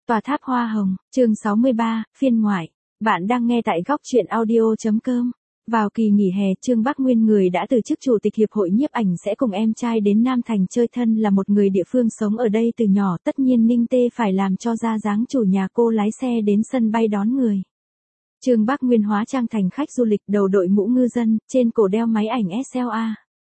Tòa tháp hoa hồng, chương 63, phiên ngoại. Bạn đang nghe tại góc truyện audio.com. Vào kỳ nghỉ hè, Trương Bắc Nguyên người đã từ chức chủ tịch hiệp hội nhiếp ảnh sẽ cùng em trai đến Nam Thành chơi, thân là một người địa phương sống ở đây từ nhỏ, tất nhiên Ninh Tê phải làm cho ra dáng chủ nhà cô lái xe đến sân bay đón người. Trương Bắc Nguyên hóa trang thành khách du lịch, đầu đội mũ ngư dân, trên cổ đeo máy ảnh SLA.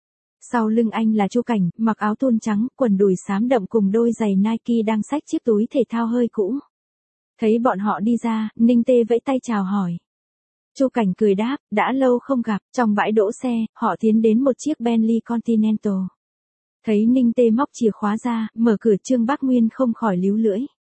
Sau lưng anh là Chu Cảnh, mặc áo thun trắng, quần đùi xám đậm cùng đôi giày Nike đang xách chiếc túi thể thao hơi cũ. Thấy bọn họ đi ra, Ninh Tê vẫy tay chào hỏi. Chu Cảnh cười đáp, đã lâu không gặp. Trong bãi đỗ xe, họ tiến đến một chiếc Bentley Continental. Thấy Ninh Tê móc chìa khóa ra, mở cửa, Trương Bắc Nguyên không khỏi líu lưỡi.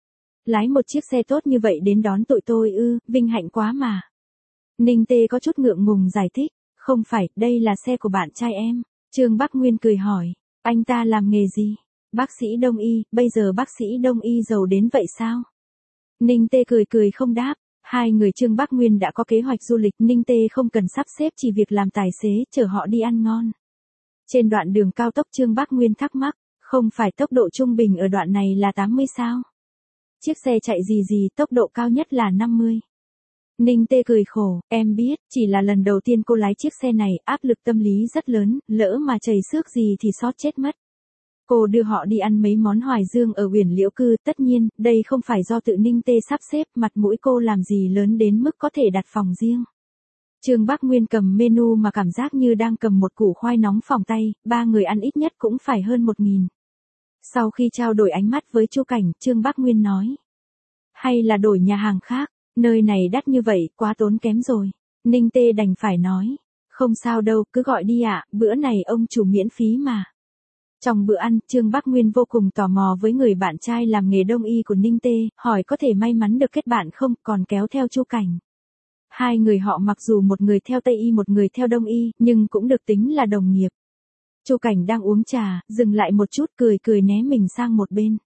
Lái một chiếc xe tốt như vậy đến đón tụi tôi ư, vinh hạnh quá mà. Ninh Tê có chút ngượng ngùng giải thích, không phải, đây là xe của bạn trai em. Trương Bắc Nguyên cười hỏi, anh ta làm nghề gì? Bác sĩ đông y, bây giờ bác sĩ đông y giàu đến vậy sao? Ninh Tê cười không đáp. Hai người Trương Bắc Nguyên đã có kế hoạch du lịch, Ninh Tê không cần sắp xếp, chỉ việc làm tài xế chở họ đi ăn ngon. Trên đoạn đường cao tốc, Trương Bắc Nguyên thắc mắc, không phải tốc độ trung bình ở đoạn này là 80 sao? Chiếc xe chạy gì tốc độ cao nhất là 50. Ninh Tê cười khổ, em biết, chỉ là lần đầu tiên cô lái chiếc xe này, áp lực tâm lý rất lớn, lỡ mà chảy xước gì thì sót chết mất. Cô đưa họ đi ăn mấy món hoài dương ở Uyển Liễu Cư, tất nhiên, đây không phải do tự Ninh Tê sắp xếp, mặt mũi cô làm gì lớn đến mức có thể đặt phòng riêng. Trương Bắc Nguyên cầm menu mà cảm giác như đang cầm một củ khoai nóng phỏng tay, ba người ăn ít nhất cũng phải hơn 1.000. Sau khi trao đổi ánh mắt với Chu Cảnh, Trương Bắc Nguyên nói, hay là đổi nhà hàng khác, nơi này đắt như vậy, quá tốn kém rồi. Ninh Tê đành phải nói, không sao đâu, cứ gọi đi ạ, bữa này ông chủ miễn phí mà. Trong bữa ăn, Trương Bắc Nguyên vô cùng tò mò với người bạn trai làm nghề đông y của Ninh Tê, hỏi có thể may mắn được kết bạn không, còn kéo theo Chu Cảnh. Hai người họ mặc dù một người theo Tây y một người theo Đông y, nhưng cũng được tính là đồng nghiệp. Chu Cảnh đang uống trà, dừng lại một chút, cười né mình sang một bên.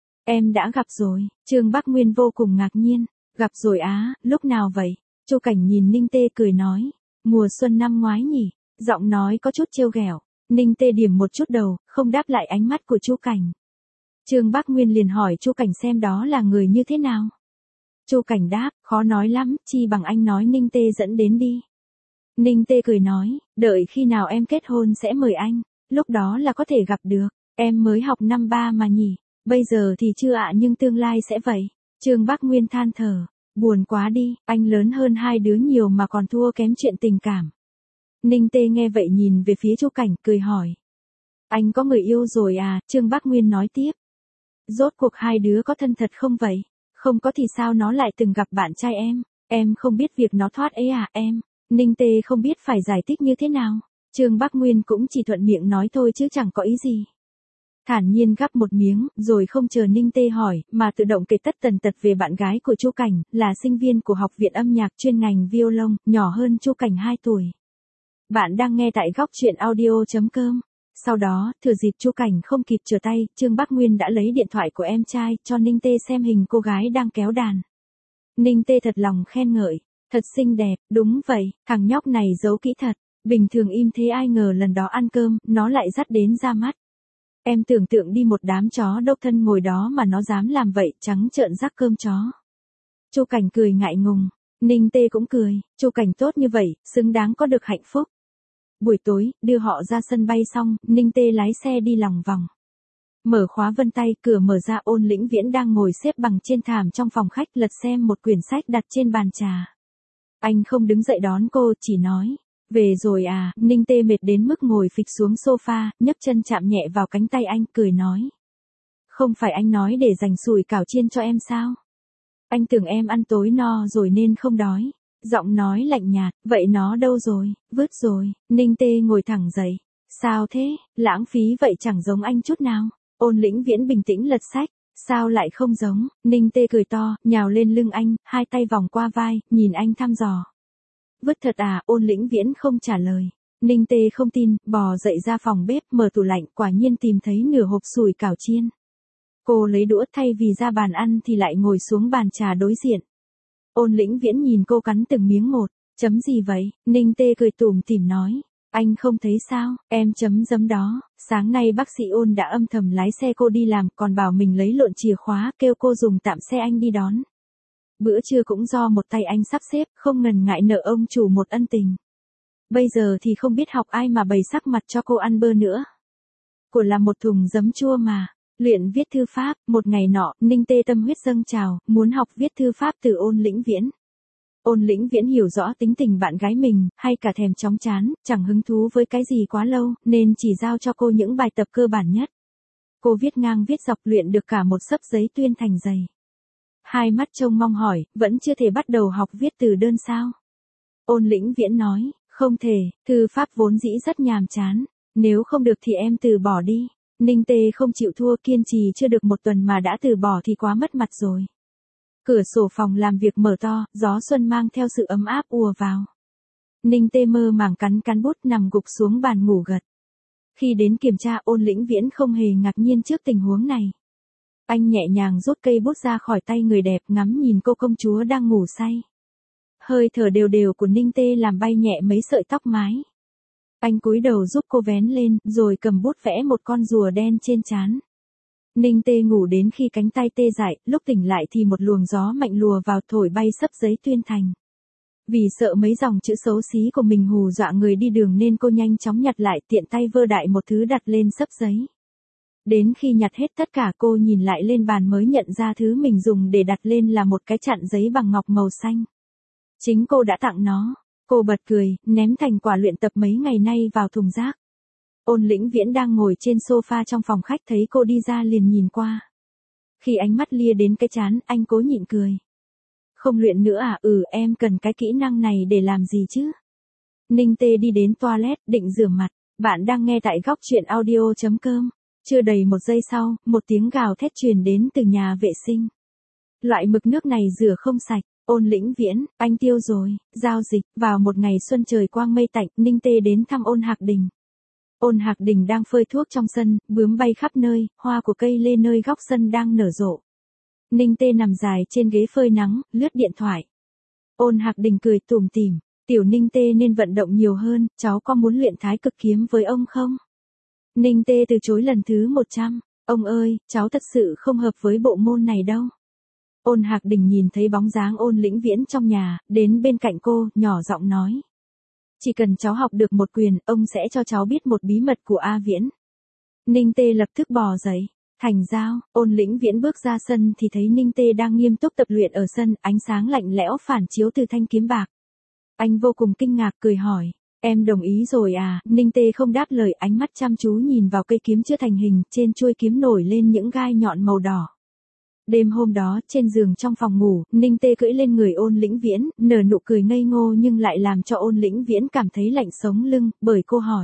Em đã gặp rồi. Trương Bắc Nguyên vô cùng ngạc nhiên. Gặp rồi á, lúc nào vậy? Chu Cảnh nhìn Ninh Tê cười nói, mùa xuân năm ngoái nhỉ? Giọng nói có chút trêu ghẹo. Ninh Tê điểm một chút đầu, không đáp lại ánh mắt của Chu Cảnh. Trương Bắc Nguyên liền hỏi Chu Cảnh xem đó là người như thế nào. Chu Cảnh đáp, khó nói lắm, chi bằng anh nói Ninh Tê dẫn đến đi. Ninh Tê cười nói, đợi khi nào em kết hôn sẽ mời anh, lúc đó là có thể gặp được. Em mới học năm 3 mà nhỉ, bây giờ thì chưa ạ, nhưng tương lai sẽ vậy. Trương Bắc Nguyên than thở, buồn quá đi, anh lớn hơn hai đứa nhiều mà còn thua kém chuyện tình cảm. Ninh Tê nghe vậy nhìn về phía Chu Cảnh, cười hỏi. Anh có người yêu rồi à? Trương Bắc Nguyên nói tiếp. Rốt cuộc hai đứa có thân thật không vậy? Không có thì sao nó lại từng gặp bạn trai em không biết việc nó thoát ấy à em? Ninh Tê không biết phải giải thích như thế nào. Trương Bắc Nguyên cũng chỉ thuận miệng nói thôi chứ chẳng có ý gì. Thản nhiên gắp một miếng, rồi không chờ Ninh Tê hỏi, mà tự động kể tất tần tật về bạn gái của Chu Cảnh, là sinh viên của Học viện Âm nhạc chuyên ngành violon, nhỏ hơn Chu Cảnh 2 tuổi. Bạn đang nghe tại góc truyện audio.com. Sau đó, thừa dịp Chu Cảnh không kịp trở tay, Trương Bắc Nguyên đã lấy điện thoại của em trai, cho Ninh Tê xem hình cô gái đang kéo đàn. Ninh Tê thật lòng khen ngợi, thật xinh đẹp, đúng vậy, thằng nhóc này giấu kỹ thật, bình thường im thế ai ngờ lần đó ăn cơm, nó lại dắt đến ra mắt. Em tưởng tượng đi, một đám chó đốc thân ngồi đó mà nó dám làm vậy, trắng trợn rắc cơm chó. Chu Cảnh cười ngại ngùng, Ninh Tê cũng cười, Chu Cảnh tốt như vậy, xứng đáng có được hạnh phúc. Buổi tối, đưa họ ra sân bay xong, Ninh Tê lái xe đi lòng vòng. Mở khóa vân tay, cửa mở ra, Ôn Lĩnh Viễn đang ngồi xếp bằng trên thảm trong phòng khách, lật xem một quyển sách đặt trên bàn trà. Anh không đứng dậy đón cô, chỉ nói, về rồi à? Ninh Tê mệt đến mức ngồi phịch xuống sofa, nhấc chân chạm nhẹ vào cánh tay anh, cười nói. Không phải anh nói để dành sủi cảo chiên cho em sao? Anh tưởng em ăn tối no rồi nên không đói. Giọng nói lạnh nhạt, vậy nó đâu rồi? Vứt rồi. Ninh Tê ngồi thẳng dậy. Sao thế? Lãng phí vậy chẳng giống anh chút nào. Ôn Lĩnh Viễn bình tĩnh lật sách. Sao lại không giống? Ninh Tê cười to, nhào lên lưng anh, hai tay vòng qua vai, nhìn anh thăm dò. Vứt thật à? Ôn Lĩnh Viễn không trả lời. Ninh Tê không tin, bò dậy ra phòng bếp, mở tủ lạnh, quả nhiên tìm thấy nửa hộp sủi cảo chiên. Cô lấy đũa, thay vì ra bàn ăn thì lại ngồi xuống bàn trà đối diện. Ôn Lĩnh Viễn nhìn cô cắn từng miếng một, chấm gì vậy? Ninh Tê cười tủm tỉm nói, Anh không thấy sao, em chấm dấm đó, sáng nay bác sĩ Ôn đã âm thầm lái xe cô đi làm, còn bảo mình lấy lộn chìa khóa, kêu cô dùng tạm xe anh đi đón. Bữa trưa cũng do một tay anh sắp xếp, không ngần ngại nợ ông chủ một ân tình. Bây giờ thì không biết học ai mà bày sắc mặt cho cô ăn bơ nữa. Cô là một thùng giấm chua mà. Luyện viết thư pháp, một ngày nọ, Ninh Tê tâm huyết dâng trào, muốn học viết thư pháp từ Ôn Lĩnh Viễn. Ôn Lĩnh Viễn hiểu rõ tính tình bạn gái mình, hay cả thèm chóng chán, chẳng hứng thú với cái gì quá lâu, nên chỉ giao cho cô những bài tập cơ bản nhất. Cô viết ngang viết dọc luyện được cả một xấp giấy tuyên thành dày. Hai mắt trông mong hỏi, vẫn chưa thể bắt đầu học viết từ đơn sao? Ôn Lĩnh Viễn nói, không thể, thư pháp vốn dĩ rất nhàm chán, nếu không được thì em từ bỏ đi. Ninh Tê không chịu thua, kiên trì chưa được một tuần mà đã từ bỏ thì quá mất mặt rồi. Cửa sổ phòng làm việc mở to, gió xuân mang theo sự ấm áp ùa vào. Ninh Tê mơ màng cắn bút nằm gục xuống bàn ngủ gật. Khi đến kiểm tra, Ôn Lĩnh Viễn không hề ngạc nhiên trước tình huống này. Anh nhẹ nhàng rút cây bút ra khỏi tay người đẹp, ngắm nhìn cô công chúa đang ngủ say. Hơi thở đều đều của Ninh Tê làm bay nhẹ mấy sợi tóc mái. Anh cúi đầu giúp cô vén lên, rồi cầm bút vẽ một con rùa đen trên trán. Ninh Tê ngủ đến khi cánh tay tê dại, lúc tỉnh lại thì một luồng gió mạnh lùa vào thổi bay xấp giấy tuyên thành. Vì sợ mấy dòng chữ xấu xí của mình hù dọa người đi đường nên cô nhanh chóng nhặt lại, tiện tay vơ đại một thứ đặt lên xấp giấy. Đến khi nhặt hết tất cả, cô nhìn lại lên bàn mới nhận ra thứ mình dùng để đặt lên là một cái chặn giấy bằng ngọc màu xanh. Chính cô đã tặng nó. Cô bật cười, ném thành quả luyện tập mấy ngày nay vào thùng rác. Ôn Lĩnh Viễn đang ngồi trên sofa trong phòng khách thấy cô đi ra liền nhìn qua. Khi ánh mắt lia đến cái trán, anh cố nhịn cười. Không luyện nữa à? Em cần cái kỹ năng này để làm gì chứ? Ninh Tê đi đến toilet, định rửa mặt. Bạn đang nghe tại góc truyện audio.com. Chưa đầy một giây sau, một tiếng gào thét truyền đến từ nhà vệ sinh. Loại mực nước này rửa không sạch. Ôn Lĩnh Viễn, anh tiêu rồi. Giao dịch, vào một ngày xuân trời quang mây tạnh, Ninh Tê đến thăm Ôn Hạc Đình. Ôn Hạc Đình đang phơi thuốc trong sân, bướm bay khắp nơi, hoa của cây lê nơi góc sân đang nở rộ. Ninh Tê nằm dài trên ghế phơi nắng, lướt điện thoại. Ôn Hạc Đình cười tủm tỉm, tiểu Ninh Tê nên vận động nhiều hơn, cháu có muốn luyện thái cực kiếm với ông không? Ninh Tê từ chối lần thứ 100, ông ơi, cháu thật sự không hợp với bộ môn này đâu. Ôn Hạc Đình nhìn thấy bóng dáng Ôn Lĩnh Viễn trong nhà, đến bên cạnh cô, nhỏ giọng nói. Chỉ cần cháu học được một quyền, ông sẽ cho cháu biết một bí mật của A Viễn. Ninh Tê lập tức bò dậy. Thành giao, Ôn Lĩnh Viễn bước ra sân thì thấy Ninh Tê đang nghiêm túc tập luyện ở sân, ánh sáng lạnh lẽo phản chiếu từ thanh kiếm bạc. Anh vô cùng kinh ngạc cười hỏi. Em đồng ý rồi à? Ninh Tê không đáp lời, ánh mắt chăm chú nhìn vào cây kiếm chưa thành hình, trên chuôi kiếm nổi lên những gai nhọn màu đỏ. Đêm hôm đó, trên giường trong phòng ngủ, Ninh Tê cưỡi lên người Ôn Lĩnh Viễn, nở nụ cười ngây ngô nhưng lại làm cho Ôn Lĩnh Viễn cảm thấy lạnh sống lưng, bởi cô hỏi.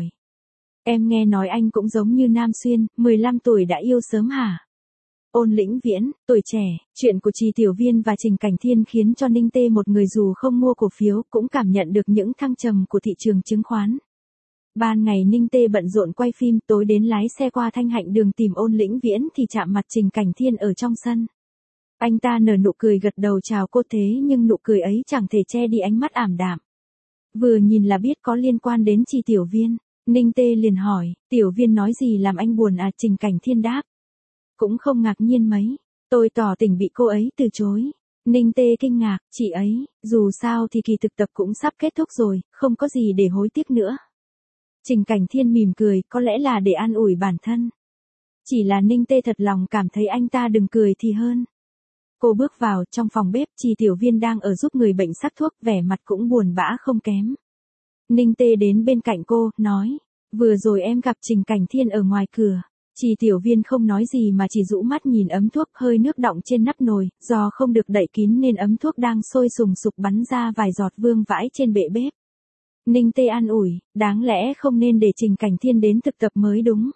Em nghe nói anh cũng giống như Nam Xuyên, 15 tuổi đã yêu sớm hả? Ôn Lĩnh Viễn, tuổi trẻ, chuyện của Trì Tiểu Viên và Trình Cảnh Thiên khiến cho Ninh Tê, một người dù không mua cổ phiếu, cũng cảm nhận được những thăng trầm của thị trường chứng khoán. Ban ngày Ninh Tê bận rộn quay phim, tối đến lái xe qua Thanh Hạnh Đường tìm Ôn Lĩnh Viễn thì chạm mặt Trình Cảnh Thiên ở trong sân. Anh ta nở nụ cười gật đầu chào cô, thế nhưng nụ cười ấy chẳng thể che đi ánh mắt ảm đạm. Vừa nhìn là biết có liên quan đến Trì Tiểu Viên. Ninh Tê liền hỏi, Tiểu Viên nói gì làm anh buồn à? Trình Cảnh Thiên đáp. Cũng không ngạc nhiên mấy, tôi tỏ tình bị cô ấy từ chối. Ninh Tê kinh ngạc, chị ấy, dù sao thì kỳ thực tập cũng sắp kết thúc rồi, không có gì để hối tiếc nữa. Trình Cảnh Thiên mỉm cười, có lẽ là để an ủi bản thân. Chỉ là Ninh Tê thật lòng cảm thấy anh ta đừng cười thì hơn. Cô bước vào, trong phòng bếp, Trì Tiểu Viên đang ở giúp người bệnh sắc thuốc, vẻ mặt cũng buồn bã không kém. Ninh Tê đến bên cạnh cô, nói, vừa rồi em gặp Trình Cảnh Thiên ở ngoài cửa. Trì Tiểu Viên không nói gì mà chỉ rũ mắt nhìn ấm thuốc, hơi nước đọng trên nắp nồi, do không được đậy kín nên ấm thuốc đang sôi sùng sục bắn ra vài giọt vương vãi trên bệ bếp. Ninh Tê an ủi, đáng lẽ không nên để Trình Cảnh Thiên đến thực tập mới đúng.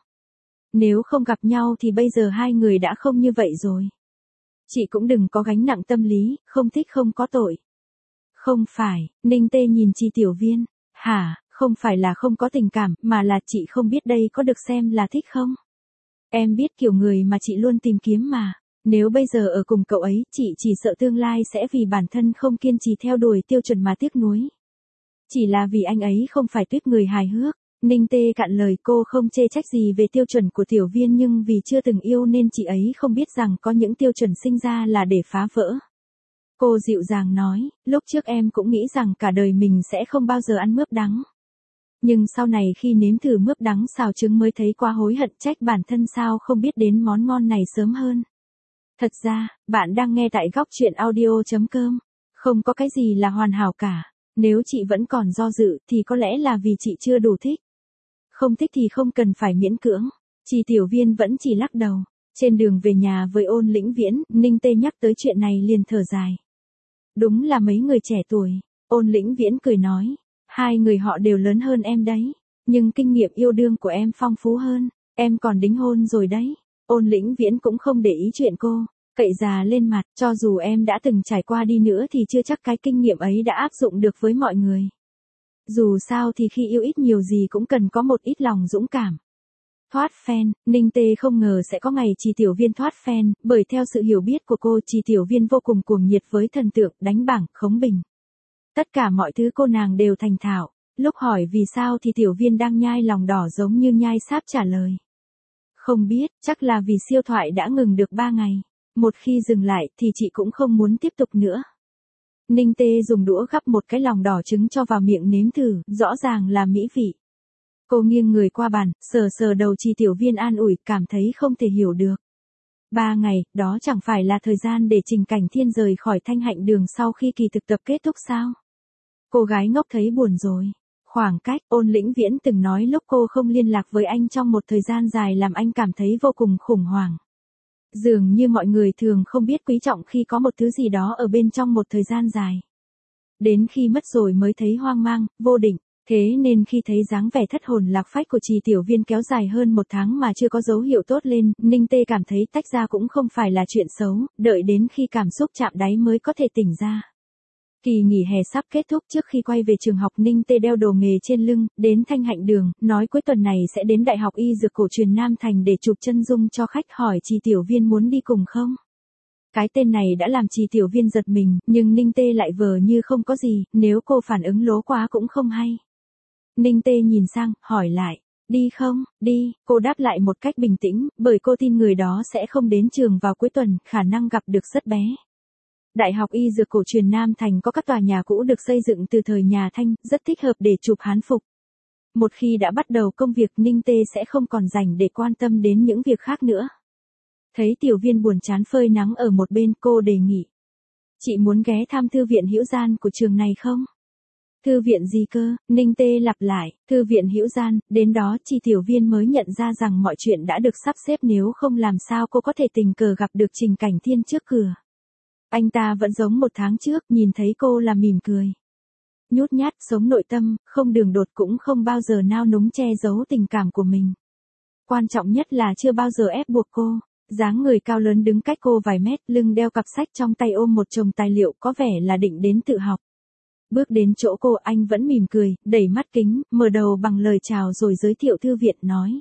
Nếu không gặp nhau thì bây giờ hai người đã không như vậy rồi. Chị cũng đừng có gánh nặng tâm lý, không thích không có tội. Không phải, Ninh Tê nhìn Trì Tiểu Viên, hả, không phải là không có tình cảm, mà là chị không biết đây có được xem là thích không? Em biết kiểu người mà chị luôn tìm kiếm mà. Nếu bây giờ ở cùng cậu ấy, chị chỉ sợ tương lai sẽ vì bản thân không kiên trì theo đuổi tiêu chuẩn mà tiếc nuối. Chỉ là vì anh ấy không phải tuýp người hài hước. Ninh Tê cạn lời, cô không chê trách gì về tiêu chuẩn của Tiểu Viên, nhưng vì chưa từng yêu nên chị ấy không biết rằng có những tiêu chuẩn sinh ra là để phá vỡ. Cô dịu dàng nói, lúc trước em cũng nghĩ rằng cả đời mình sẽ không bao giờ ăn mướp đắng. Nhưng sau này khi nếm thử mướp đắng xào trứng mới thấy quá hối hận, trách bản thân sao không biết đến món ngon này sớm hơn. Thật ra, bạn đang nghe tại góc chuyện audio.com. Không có cái gì là hoàn hảo cả. Nếu chị vẫn còn do dự thì có lẽ là vì chị chưa đủ thích. Không thích thì không cần phải miễn cưỡng. Chị Tiểu Viên vẫn chỉ lắc đầu. Trên đường về nhà với Ôn Lĩnh Viễn, Ninh Tê nhắc tới chuyện này liền thở dài. Đúng là mấy người trẻ tuổi. Ôn Lĩnh Viễn cười nói. Hai người họ đều lớn hơn em đấy. Nhưng kinh nghiệm yêu đương của em phong phú hơn. Em còn đính hôn rồi đấy. Ôn Lĩnh Viễn cũng không để ý chuyện cô. Cậy già lên mặt, cho dù em đã từng trải qua đi nữa thì chưa chắc cái kinh nghiệm ấy đã áp dụng được với mọi người. Dù sao thì khi yêu ít nhiều gì cũng cần có một ít lòng dũng cảm. Thoát fan, Ninh Tê không ngờ sẽ có ngày Chị Tiểu Viên thoát fan, bởi theo sự hiểu biết của cô, Chị Tiểu Viên vô cùng cuồng nhiệt với thần tượng, đánh bảng, khống bình. Tất cả mọi thứ cô nàng đều thành thạo. Lúc hỏi vì sao thì Tiểu Viên đang nhai lòng đỏ giống như nhai sáp trả lời. Không biết, chắc là vì siêu thoại đã ngừng được 3 ngày. Một khi dừng lại thì chị cũng không muốn tiếp tục nữa. Ninh Tê dùng đũa gắp một cái lòng đỏ trứng cho vào miệng nếm thử, rõ ràng là mỹ vị. Cô nghiêng người qua bàn, sờ sờ đầu Chị Tiểu Viên an ủi, cảm thấy không thể hiểu được. 3 ngày, đó chẳng phải là thời gian để Trình Cảnh Thiên rời khỏi Thanh Hạnh Đường sau khi kỳ thực tập kết thúc sao? Cô gái ngốc thấy buồn rồi. Khoảng cách, Ôn Lĩnh Viễn từng nói lúc cô không liên lạc với anh trong một thời gian dài làm anh cảm thấy vô cùng khủng hoảng. Dường như mọi người thường không biết quý trọng khi có một thứ gì đó ở bên trong một thời gian dài. Đến khi mất rồi mới thấy hoang mang, vô định. Thế nên khi thấy dáng vẻ thất hồn lạc phách của Chị Tiểu Viên kéo dài hơn 1 tháng mà chưa có dấu hiệu tốt lên, Ninh Tê cảm thấy tách ra cũng không phải là chuyện xấu, đợi đến khi cảm xúc chạm đáy mới có thể tỉnh ra. Kỳ nghỉ hè sắp kết thúc, trước khi quay về trường học Ninh Tê đeo đồ nghề trên lưng, đến Thanh Hạnh Đường, nói cuối tuần này sẽ đến Đại học Y Dược Cổ truyền Nam Thành để chụp chân dung cho khách, hỏi Chị Tiểu Viên muốn đi cùng không. Cái tên này đã làm Chị Tiểu Viên giật mình, nhưng Ninh Tê lại vờ như không có gì, nếu cô phản ứng lố quá cũng không hay. Ninh Tê nhìn sang, hỏi lại, đi không, đi, cô đáp lại một cách bình tĩnh, bởi cô tin người đó sẽ không đến trường vào cuối tuần, khả năng gặp được rất bé. Đại học Y Dược Cổ truyền Nam Thành có các tòa nhà cũ được xây dựng từ thời nhà Thanh, rất thích hợp để chụp hán phục. Một khi đã bắt đầu công việc, Ninh Tê sẽ không còn rảnh để quan tâm đến những việc khác nữa. Thấy Tiểu Viên buồn chán phơi nắng ở một bên, cô đề nghị. Chị muốn ghé thăm thư viện Hữu Gian của trường này không? Thư viện gì cơ? Ninh Tê lặp lại, thư viện Hữu Gian, đến đó Chị Tiểu Viên mới nhận ra rằng mọi chuyện đã được sắp xếp, nếu không làm sao cô có thể tình cờ gặp được Trình Cảnh Thiên trước cửa. Anh ta vẫn giống 1 tháng trước, nhìn thấy cô là mỉm cười. Nhút nhát, sống nội tâm, không đường đột cũng không bao giờ nao núng che giấu tình cảm của mình. Quan trọng nhất là chưa bao giờ ép buộc cô. Dáng người cao lớn đứng cách cô vài mét, lưng đeo cặp sách, trong tay ôm một chồng tài liệu, có vẻ là định đến tự học. Bước đến chỗ cô, anh vẫn mỉm cười, đẩy mắt kính, mở đầu bằng lời chào rồi giới thiệu thư viện, nói.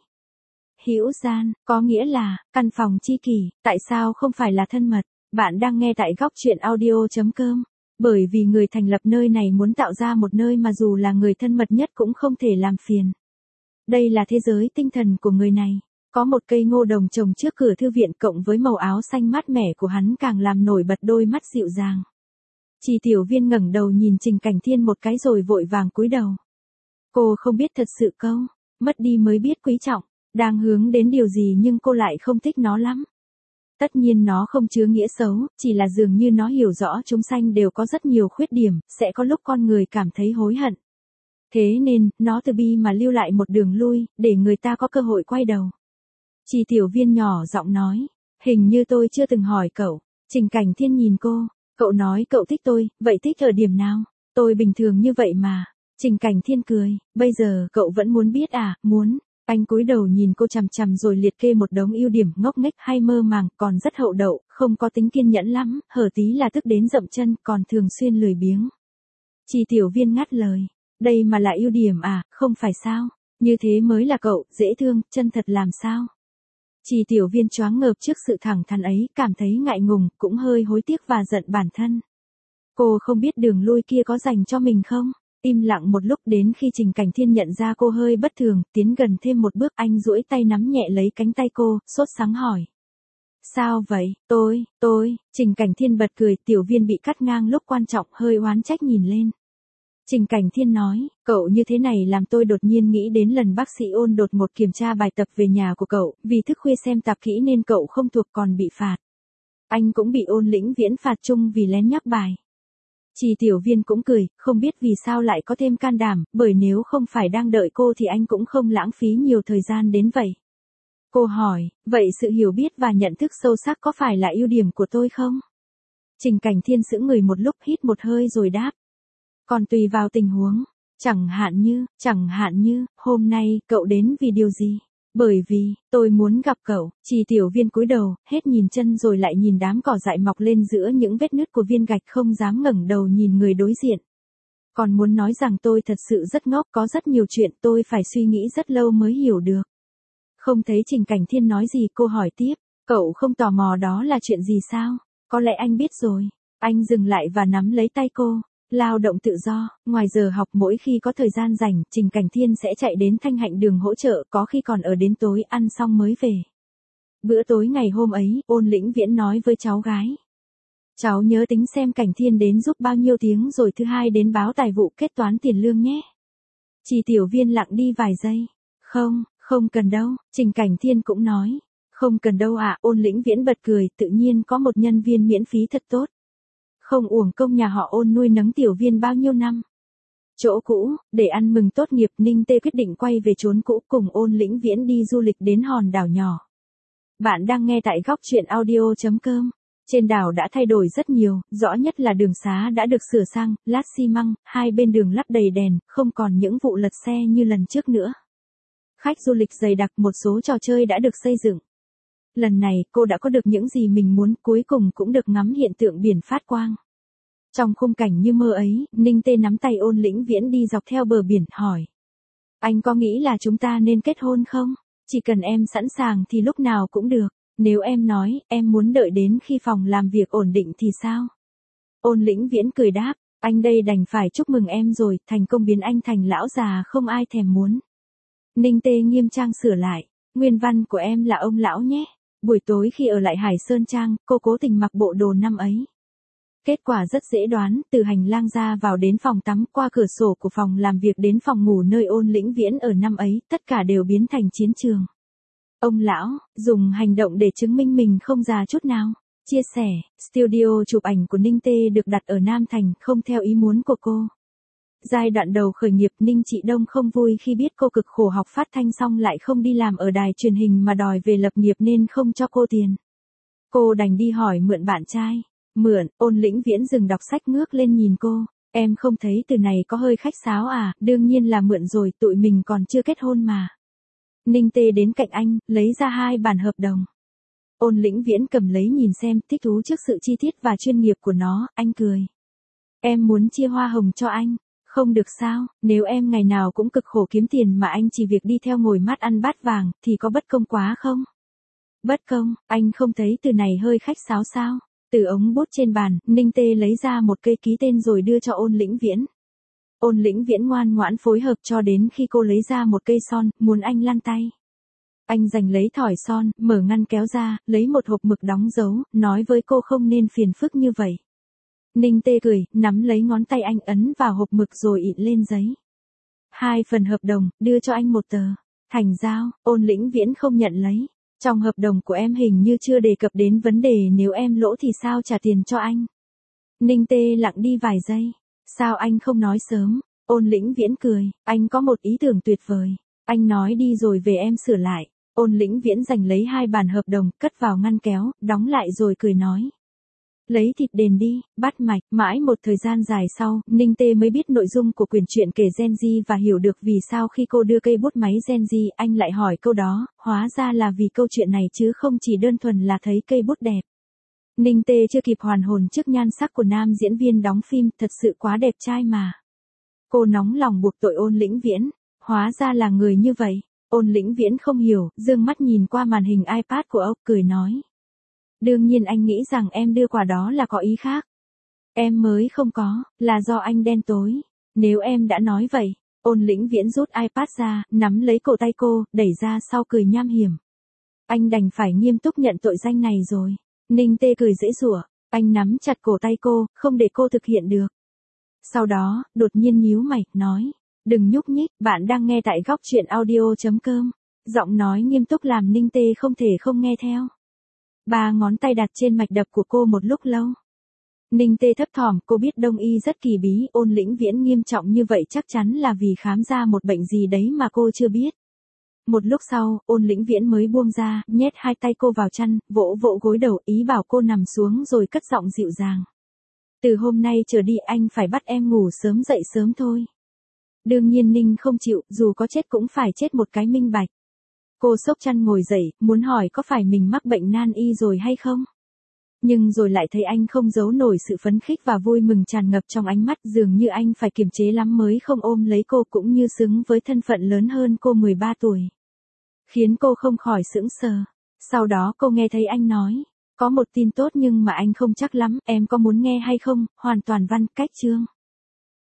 Hữu Gian, có nghĩa là, căn phòng chi kỷ, tại sao không phải là thân mật? Bạn đang nghe tại góc chuyện audio.com. Bởi vì người thành lập nơi này muốn tạo ra một nơi mà dù là người thân mật nhất cũng không thể làm phiền. Đây là thế giới tinh thần của người này. Có một cây ngô đồng trồng trước cửa thư viện, cộng với màu áo xanh mát mẻ của hắn càng làm nổi bật đôi mắt dịu dàng. Chị Tiểu Viên ngẩng đầu nhìn Trình Cảnh Thiên một cái rồi vội vàng cúi đầu. Cô không biết thật sự câu, mất đi mới biết quý trọng, đang hướng đến điều gì nhưng cô lại không thích nó lắm. Tất nhiên nó không chứa nghĩa xấu, chỉ là dường như nó hiểu rõ chúng sanh đều có rất nhiều khuyết điểm, sẽ có lúc con người cảm thấy hối hận. Thế nên, nó từ bi mà lưu lại một đường lui, để người ta có cơ hội quay đầu. Chị Tiểu Viên nhỏ giọng nói, hình như tôi chưa từng hỏi cậu. Trình Cảnh Thiên nhìn cô, cậu nói cậu thích tôi, vậy thích ở điểm nào? Tôi bình thường như vậy mà. Trình Cảnh Thiên cười, bây giờ cậu vẫn muốn biết à? Muốn. Anh cúi đầu nhìn cô chằm chằm rồi liệt kê một đống ưu điểm, ngốc nghếch hay mơ màng, còn rất hậu đậu, không có tính kiên nhẫn lắm, hở tí là tức đến dậm chân, còn thường xuyên lười biếng. Chị Tiểu Viên ngắt lời, đây mà là ưu điểm à, không phải sao? Như thế mới là cậu, dễ thương, chân thật làm sao? Chị Tiểu Viên choáng ngợp trước sự thẳng thắn ấy, cảm thấy ngại ngùng, cũng hơi hối tiếc và giận bản thân. Cô không biết đường lui kia có dành cho mình không? Im lặng một lúc đến khi Trình Cảnh Thiên nhận ra cô hơi bất thường, tiến gần thêm một bước anh duỗi tay nắm nhẹ lấy cánh tay cô, sốt sắng hỏi. Sao vậy, Trình Cảnh Thiên bật cười, Tiểu Viên bị cắt ngang lúc quan trọng hơi oán trách nhìn lên. Trình Cảnh Thiên nói, cậu như thế này làm tôi đột nhiên nghĩ đến lần bác sĩ Ôn đột ngột kiểm tra bài tập về nhà của cậu, vì thức khuya xem tạp kỹ nên cậu không thuộc còn bị phạt. Anh cũng bị Ôn Lĩnh Viễn phạt chung vì lén nhắc bài. Chị Tiểu Viên cũng cười, không biết vì sao lại có thêm can đảm, bởi nếu không phải đang đợi cô thì anh cũng không lãng phí nhiều thời gian đến vậy. Cô hỏi, vậy sự hiểu biết và nhận thức sâu sắc có phải là ưu điểm của tôi không? Trình Cảnh Thiên sững người một lúc, hít một hơi rồi đáp. Còn tùy vào tình huống, chẳng hạn như, hôm nay, cậu đến vì điều gì? Bởi vì, tôi muốn gặp cậu. Chị Tiểu Viên cúi đầu, hết nhìn chân rồi lại nhìn đám cỏ dại mọc lên giữa những vết nứt của viên gạch, không dám ngẩng đầu nhìn người đối diện. Còn muốn nói rằng tôi thật sự rất ngốc, có rất nhiều chuyện tôi phải suy nghĩ rất lâu mới hiểu được. Không thấy Trình Cảnh Thiên nói gì, cô hỏi tiếp, cậu không tò mò đó là chuyện gì sao? Có lẽ anh biết rồi. Anh dừng lại và nắm lấy tay cô. Lao động tự do, ngoài giờ học mỗi khi có thời gian rảnh, Trình Cảnh Thiên sẽ chạy đến Thanh Hạnh Đường hỗ trợ, có khi còn ở đến tối ăn xong mới về. Bữa tối ngày hôm ấy, Ôn Lĩnh Viễn nói với cháu gái. Cháu nhớ tính xem Cảnh Thiên đến giúp bao nhiêu tiếng rồi thứ hai đến báo tài vụ kết toán tiền lương nhé. Chị Tiểu Viên lặng đi vài giây. Không cần đâu, Trình Cảnh Thiên cũng nói. Không cần đâu ạ, Ôn Lĩnh Viễn bật cười, tự nhiên có một nhân viên miễn phí thật tốt. Không uổng công nhà họ Ôn nuôi nấng Tiểu Viên bao nhiêu năm. Chỗ cũ, để ăn mừng tốt nghiệp, Ninh Tê quyết định quay về chốn cũ cùng Ôn Lĩnh Viễn đi du lịch đến hòn đảo nhỏ. Bạn đang nghe tại góc truyện audio.com. Trên đảo đã thay đổi rất nhiều, rõ nhất là đường xá đã được sửa sang, lát xi măng, hai bên đường lắp đầy đèn, không còn những vụ lật xe như lần trước nữa. Khách du lịch dày đặc, một số trò chơi đã được xây dựng. Lần này, cô đã có được những gì mình muốn, cuối cùng cũng được ngắm hiện tượng biển phát quang. Trong khung cảnh như mơ ấy, Ninh Tê nắm tay Ôn Lĩnh Viễn đi dọc theo bờ biển, hỏi. Anh có nghĩ là chúng ta nên kết hôn không? Chỉ cần em sẵn sàng thì lúc nào cũng được. Nếu em nói, em muốn đợi đến khi phòng làm việc ổn định thì sao? Ôn Lĩnh Viễn cười đáp, anh đây đành phải chúc mừng em rồi, thành công biến anh thành lão già không ai thèm muốn. Ninh Tê nghiêm trang sửa lại, nguyên văn của em là ông lão nhé. Buổi tối khi ở lại Hải Sơn Trang, cô cố tình mặc bộ đồ năm ấy. Kết quả rất dễ đoán, từ hành lang ra vào đến phòng tắm, qua cửa sổ của phòng làm việc đến phòng ngủ nơi Ôn Lĩnh Viễn ở năm ấy, tất cả đều biến thành chiến trường. Ông lão, dùng hành động để chứng minh mình không già chút nào. Chia sẻ, studio chụp ảnh của Ninh Tê được đặt ở Nam Thành, không theo ý muốn của cô. Giai đoạn đầu khởi nghiệp, Ninh Trị Đông không vui khi biết cô cực khổ học phát thanh xong lại không đi làm ở đài truyền hình mà đòi về lập nghiệp nên không cho cô tiền. Cô đành đi hỏi mượn bạn trai. Mượn, Ôn Lĩnh Viễn dừng đọc sách ngước lên nhìn cô. Em không thấy từ này có hơi khách sáo à, đương nhiên là mượn rồi, tụi mình còn chưa kết hôn mà. Ninh Tê đến cạnh anh, lấy ra 2 bản hợp đồng. Ôn Lĩnh Viễn cầm lấy nhìn xem, thích thú trước sự chi tiết và chuyên nghiệp của nó, anh cười. Em muốn chia hoa hồng cho anh. Không được sao, nếu em ngày nào cũng cực khổ kiếm tiền mà anh chỉ việc đi theo ngồi mát ăn bát vàng, thì có bất công quá không? Bất công, anh không thấy từ này hơi khách sáo sao? Từ ống bút trên bàn, Ninh Tê lấy ra một cây ký tên rồi đưa cho Ôn Lĩnh Viễn. Ôn Lĩnh Viễn ngoan ngoãn phối hợp cho đến khi cô lấy ra một cây son, muốn anh lăn tay. Anh giành lấy thỏi son, mở ngăn kéo ra, lấy một hộp mực đóng dấu, nói với cô không nên phiền phức như vậy. Ninh Tê cười, nắm lấy ngón tay anh ấn vào hộp mực rồi ịn lên giấy. 2 phần hợp đồng, đưa cho anh 1 tờ. Thành giao, Ôn Lĩnh Viễn không nhận lấy. Trong hợp đồng của em hình như chưa đề cập đến vấn đề nếu em lỗ thì sao trả tiền cho anh. Ninh Tê lặng đi vài giây. Sao anh không nói sớm? Ôn Lĩnh Viễn cười, anh có một ý tưởng tuyệt vời. Anh nói đi rồi về em sửa lại. Ôn Lĩnh Viễn giành lấy 2 bản hợp đồng, cất vào ngăn kéo, đóng lại rồi cười nói. Lấy thịt đền đi, bắt mạch, mãi một thời gian dài sau, Ninh Tê mới biết nội dung của quyển truyện kể Gen Z và hiểu được vì sao khi cô đưa cây bút máy Gen Z, anh lại hỏi câu đó, hóa ra là vì câu chuyện này chứ không chỉ đơn thuần là thấy cây bút đẹp. Ninh Tê chưa kịp hoàn hồn trước nhan sắc của nam diễn viên đóng phim, thật sự quá đẹp trai mà. Cô nóng lòng buộc tội Ôn Lĩnh Viễn, hóa ra là người như vậy. Ôn Lĩnh Viễn không hiểu, dương mắt nhìn qua màn hình iPad của ông, cười nói. Đương nhiên anh nghĩ rằng em đưa quà đó là có ý khác. Em mới không có, là do anh đen tối. Nếu em đã nói vậy, Ôn Lĩnh Viễn rút iPad ra, nắm lấy cổ tay cô, đẩy ra sau cười nham hiểm. Anh đành phải nghiêm túc nhận tội danh này rồi. Ninh Tê cười giãy giụa, anh nắm chặt cổ tay cô, không để cô thực hiện được. Sau đó, đột nhiên nhíu mày, nói, đừng nhúc nhích, bạn đang nghe tại góc truyện audio.com. Giọng nói nghiêm túc làm Ninh Tê không thể không nghe theo. Ba ngón tay đặt trên mạch đập của cô một lúc lâu. Ninh Tê thấp thỏm, cô biết Đông y rất kỳ bí, Ôn Lĩnh Viễn nghiêm trọng như vậy chắc chắn là vì khám ra một bệnh gì đấy mà cô chưa biết. Một lúc sau, Ôn Lĩnh Viễn mới buông ra, nhét hai tay cô vào chăn, vỗ vỗ gối đầu, ý bảo cô nằm xuống rồi cất giọng dịu dàng. Từ hôm nay trở đi anh phải bắt em ngủ sớm dậy sớm thôi. Đương nhiên Ninh không chịu, dù có chết cũng phải chết một cái minh bạch. Cô xốc chăn ngồi dậy, muốn hỏi có phải mình mắc bệnh nan y rồi hay không? Nhưng rồi lại thấy anh không giấu nổi sự phấn khích và vui mừng tràn ngập trong ánh mắt, dường như anh phải kiềm chế lắm mới không ôm lấy cô, cũng như xứng với thân phận lớn hơn cô 13 tuổi. Khiến cô không khỏi sững sờ. Sau đó cô nghe thấy anh nói, có một tin tốt nhưng mà anh không chắc lắm, em có muốn nghe hay không, hoàn toàn văn cách chương.